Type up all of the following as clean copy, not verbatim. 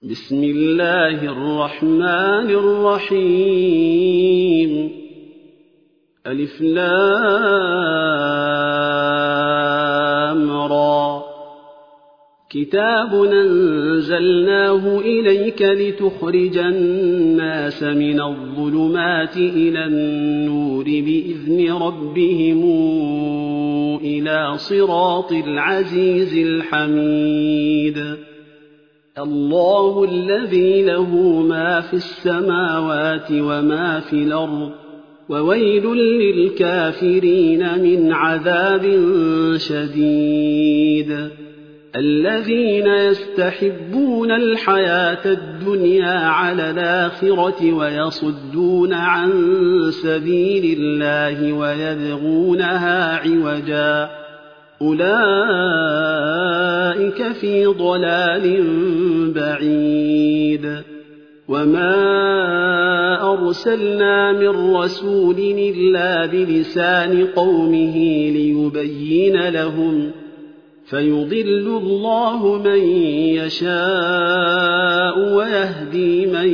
بسم الله الرحمن الرحيم ألف لام را كتاب أنزلناه إليك لتخرج الناس من الظلمات إلى النور بإذن ربهم إلى صراط العزيز الحميد الله الذي له ما في السماوات وما في الأرض وويل للكافرين من عذاب شديد الذين يستحبون الحياة الدنيا على الآخرة ويصدون عن سبيل الله ويبغونها عوجا أولئك في ضلال بعيد وما أرسلنا من رسول إلا بلسان قومه ليبين لهم فيضل الله من يشاء ويهدي من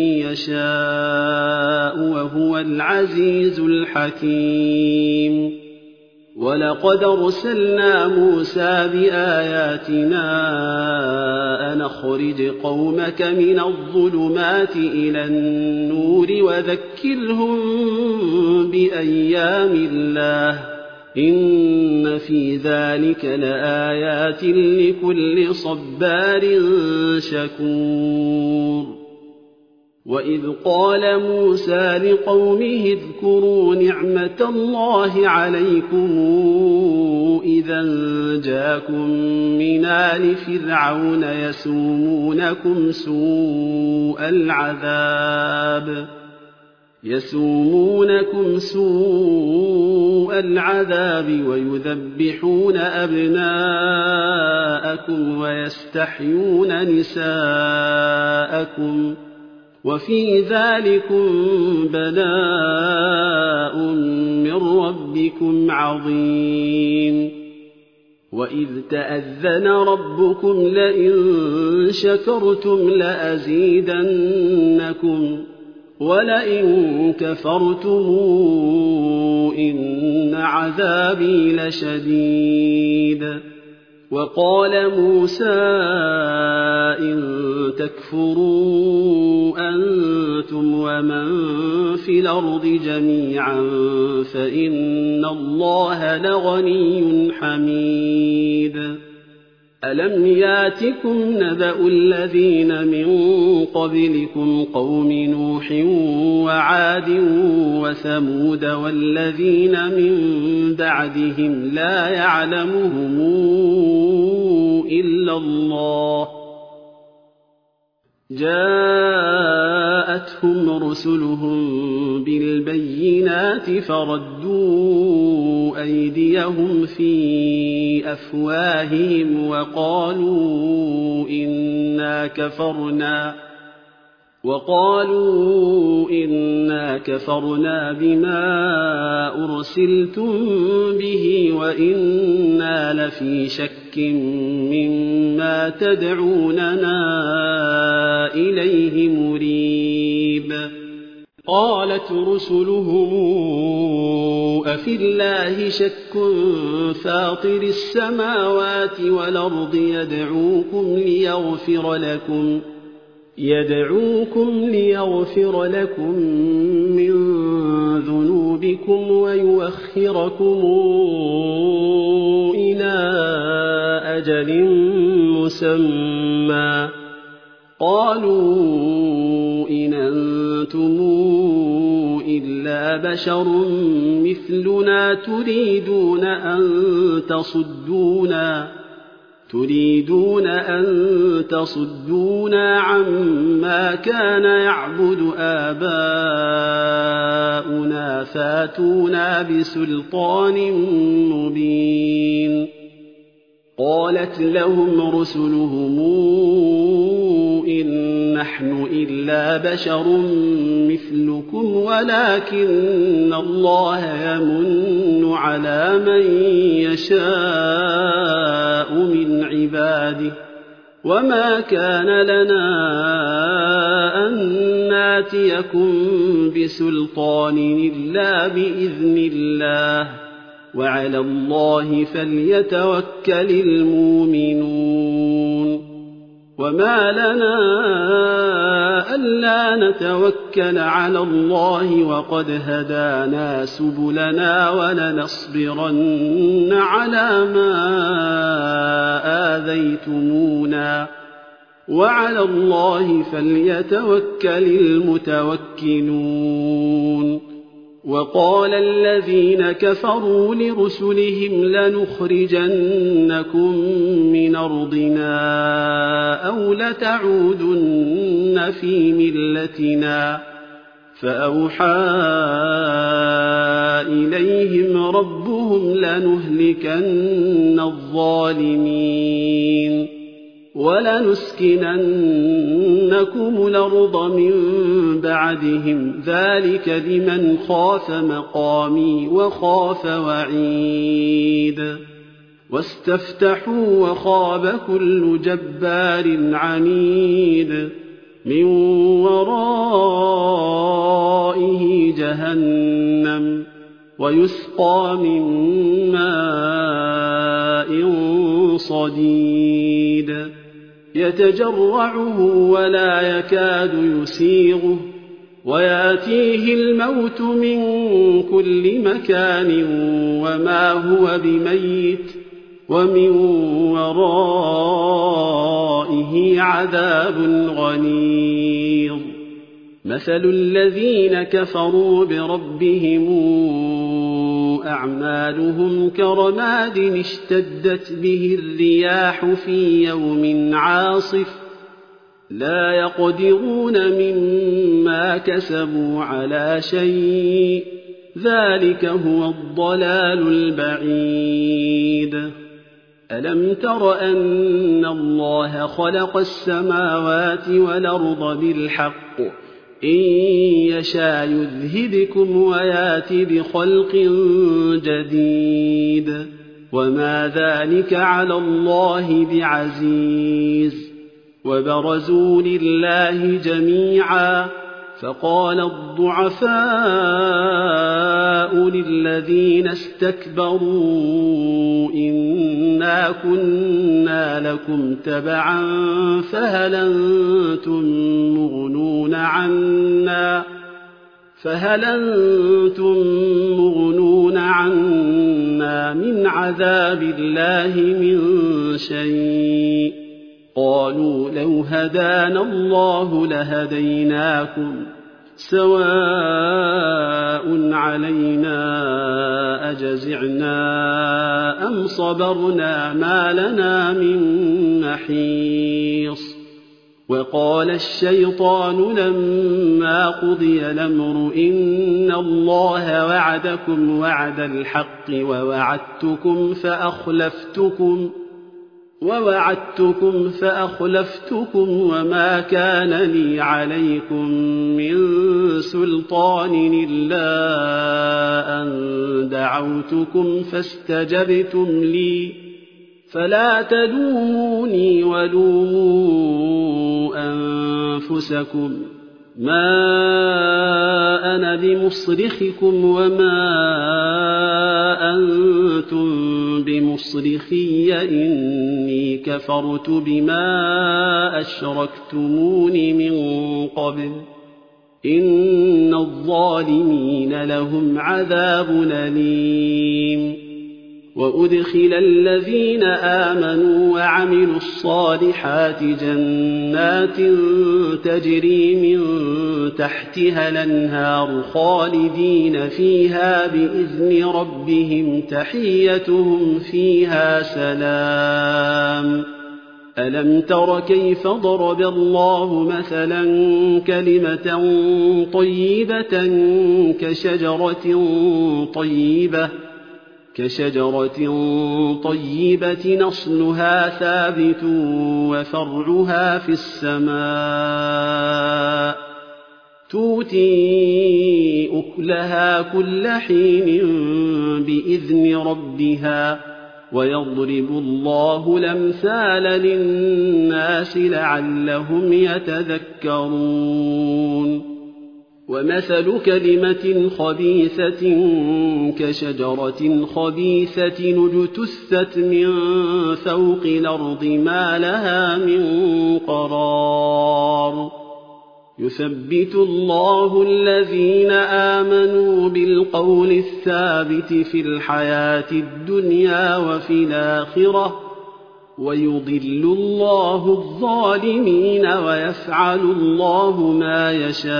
يشاء وهو العزيز الحكيم ولقد أرسلنا موسى بآياتنا أن أخرج قومك من الظلمات إلى النور وذكرهم بأيام الله إن في ذلك لآيات لكل صبار شكور وإذ قال موسى لقومه اذكروا نعمة الله عليكم إذا جاءكم من آل فرعون يسومونكم سوء العذاب ويذبحون أبناءكم ويستحيون نساءكم وفي ذلكم بلاء من ربكم عظيم وإذ تأذن ربكم لئن شكرتم لأزيدنكم ولئن كفرتم إن عذابي لشديد وقال موسى إن تكفروا أنتم ومن في الأرض جميعا فإن الله لغني حميد ألم ياتكم نبأ الذين من قبلكم قوم نوح وعاد وثمود والذين من بعدهم لا يعلمهم إلا الله جاءتهم رسلهم بالبينات فردوا أيديهم في أفواههم وقالوا إنا كفرنا بما أرسلتم به وإنا لفي شك مما تدعوننا إليه مريب قالت رسلهم أفي الله شك فاطر السماوات والأرض يدعوكم ليغفر لكم من ذنوبكم ويؤخركم إلى أجل مسمى قالوا إن أنتم إلا بشر مثلنا تريدون أن تصدونا عما كان يعبد آباؤنا فاتونا بسلطان مبين قالت لهم رسلهم إن نحن إلا بشر مثلكم ولكن الله يمن على من يشاء من عباده وما كان لنا أن ناتيكم بسلطان إلا بإذن الله وعلى الله فليتوكل المؤمنون وما لنا ألا نتوكل على الله وقد هدانا سبلنا ولنصبرن على ما آذيتمونا وعلى الله فليتوكل المتوكلون وقال الذين كفروا لرسلهم لنخرجنكم من أرضنا أو لتعودن في ملتنا فأوحى إليهم ربهم لنهلكن الظالمين ولنسكننكم الأرض من بعدهم ذلك لمن خاف مقامي وخاف وعيد واستفتحوا وخاب كل جبار عنيد من ورائه جهنم ويسقى من ماء صديد يتجرعه ولا يكاد يسيغه وياتيه الموت من كل مكان وما هو بميت ومن ورائه عذاب غليظ مثل الذين كفروا بربهم أعمالهم كرماد اشتدت به الرياح في يوم عاصف لا يقدرون مما كسبوا على شيء ذلك هو الضلال البعيد ألم تر أن الله خلق السماوات والأرض بالحق إن يشاء يذهبكم ويات بخلق جديد وما ذلك على الله بعزيز وبرزوا لله جميعا فقال الضعفاء للذين استكبروا إنا كنا لكم تبعا فهل أنتم مغنون عنا من عذاب الله من شيء قالوا لو هدانا الله لهديناكم سواء علينا أجزعنا أم صبرنا ما لنا من محيص وقال الشيطان لما قضي الأمر إن الله وعدكم وعد الحق ووعدتكم فأخلفتكم وما كان لي عليكم من سلطان إلا أن دعوتكم فاستجبتم لي فلا تلوموني ولوموا أنفسكم ما أنا بمصرخكم وما أنتم بمصرخي إني كفرت بما أشركتمون من قبل إن الظالمين لهم عذاب أليم وأدخل الذين آمنوا وعملوا الصالحات جنات تجري من تحتها الأنهار خالدين فيها بإذن ربهم تحيتهم فيها سلام ألم تر كيف ضرب الله مثلا كلمة طيبة كشجرة طيبة نصلها ثابت وفرعها في السماء تؤتي أكلها كل حين بإذن ربها ويضرب الله الأمثال للناس لعلهم يتذكرون ومثل كلمة خبيثة كشجرة خبيثة اجتثت من فوق الأرض ما لها من قرار يثبت الله الذين آمنوا بالقول الثابت في الحياة الدنيا وفي الآخرة ويضل الله الظالمين ويفعل الله ما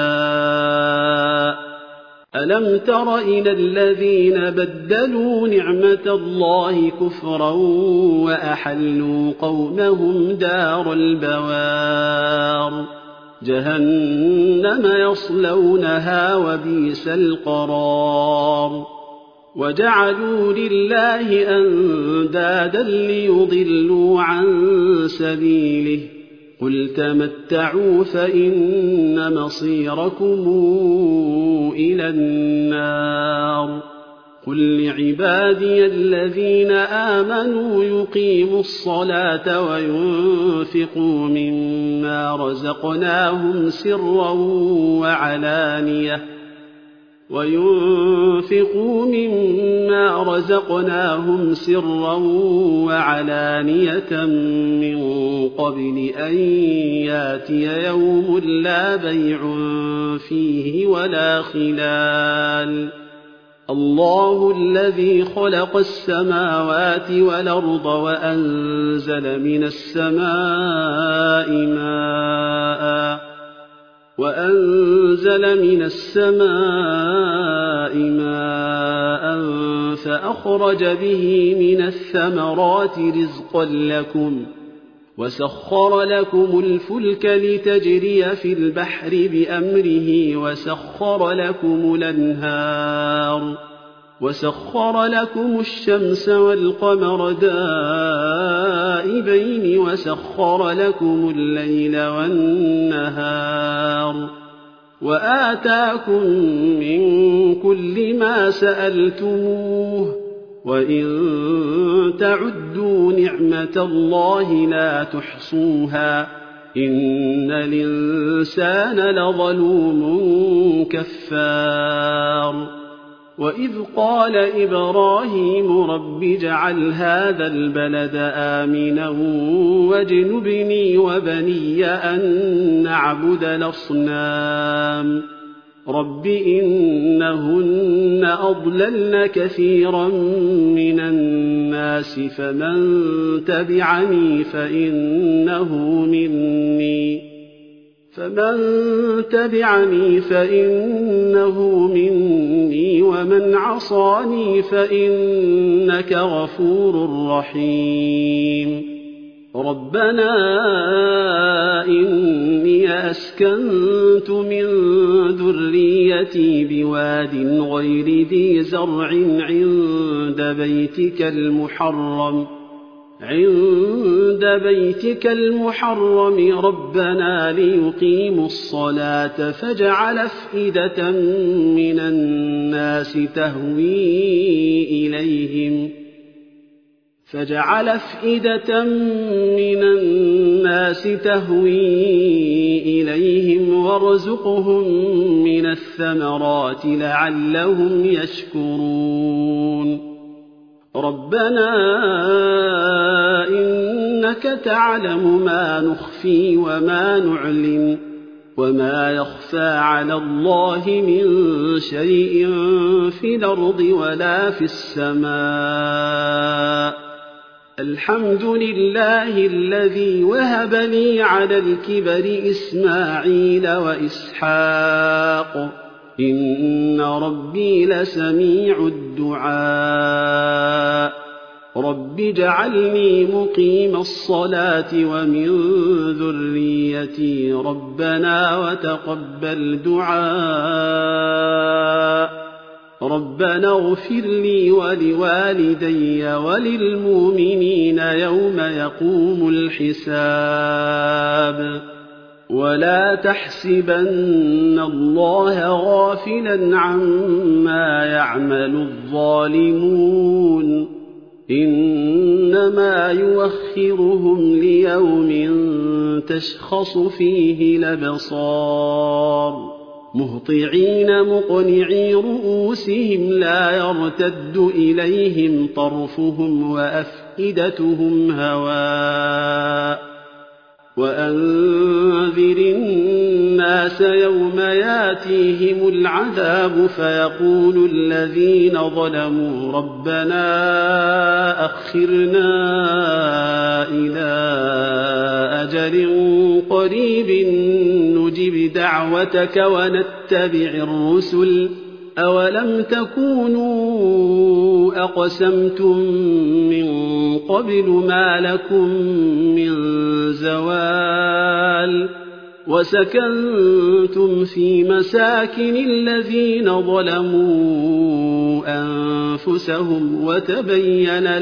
يشاء ألم تر إلى الذين بدلوا نعمة الله كفرا وأحلوا قومهم دار البوار جهنم يصلونها وبئس القرار وجعلوا لله أندادا ليضلوا عن سبيله قل تمتعوا فإن مصيركم إلى النار قل لعبادي الذين آمنوا يقيموا الصلاة وينفقوا مما رزقناهم سرا وعلانية من قبل أن ياتي يوم لا بيع فيه ولا خلال الله الذي خلق السماوات والأرض وأنزل من السماء ماء فأخرج به من الثمرات رزقا لكم وسخر لكم الفلك لتجري في البحر بأمره وسخر لكم الأنهار وسخر لكم الشمس والقمر دائبين وسخر لكم الليل والنهار وآتاكم من كل ما سألتموه وإن تعدوا نعمة الله لا تحصوها إن الإنسان لظلوم كفار وإذ قال إبراهيم رب اجعل هذا البلد آمنا واجنبني وبني أن نعبد الأصنام رب إنهن أضللن كثيرا من الناس فمن تبعني فإنه مني ومن عصاني فإنك غفور رحيم ربنا إني أسكنت من ذريتي بواد غير ذي زرع عند بيتك المحرم ربنا ليقيموا الصلاة فاجعل أفئدة من الناس تهوي إليهم وارزقهم من الثمرات لعلهم يشكرون ربنا إنك تعلم ما نخفي وما نعلن وما يخفى على الله من شيء في الأرض ولا في السماء الحمد لله الذي وهب لي على الكبر إسماعيل وإسحاق إن ربي لسميع الدعاء رب اجعلني مقيم الصلاة ومن ذريتي ربنا وتقبل دعاء ربنا اغفر لي ولوالدي وللمؤمنين يوم يقوم الحساب ولا تحسبن الله غافلا عما يعمل الظالمون إنما يؤخرهم ليوم تشخص فيه الأبصار مهطعين مقنعي رؤوسهم لا يرتد إليهم طرفهم وأفئدتهم هواء وأنذر الناس يوم ياتيهم العذاب فيقول الذين ظلموا ربنا أخرنا إلى أجل قريب نجب دعوتك ونتبع الرسل أولم تكونوا أقسمتم من قبل ما لكم من زوال وسكنتم في مساكن الذين ظلموا أنفسهم وتبين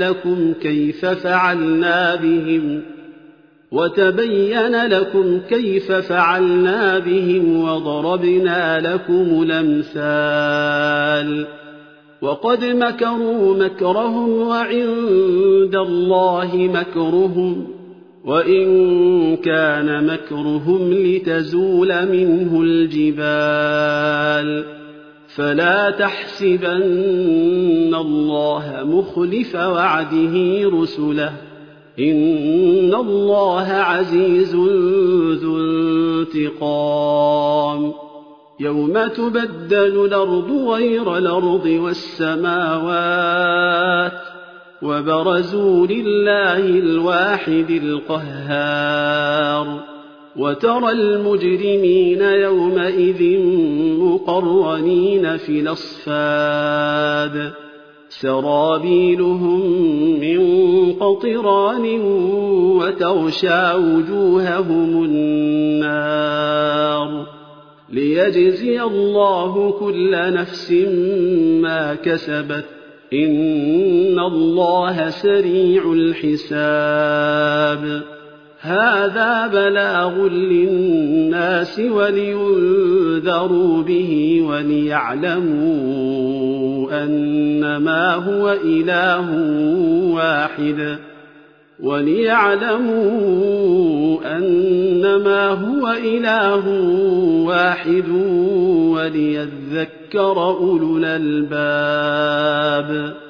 لكم كيف فعلنا بهم وضربنا لكم الأمثال وقد مكروا مكرهم وعند الله مكرهم وإن كان مكرهم لتزول منه الجبال فلا تحسبن الله مخلف وعده رسله إن الله عزيز ذو انتقام يوم تبدل الأرض غير الأرض والسماوات وبرزوا لله الواحد القهار وترى المجرمين يومئذ مقرنين في الأصفاد سرابيلهم من قطران وتغشى وجوههم النار ليجزي الله كل نفس ما كسبت إن الله سريع الحساب هذا بلاغ للناس ولينذروا به وليعلموا أنما هو إله واحد وليذكر أولو الألباب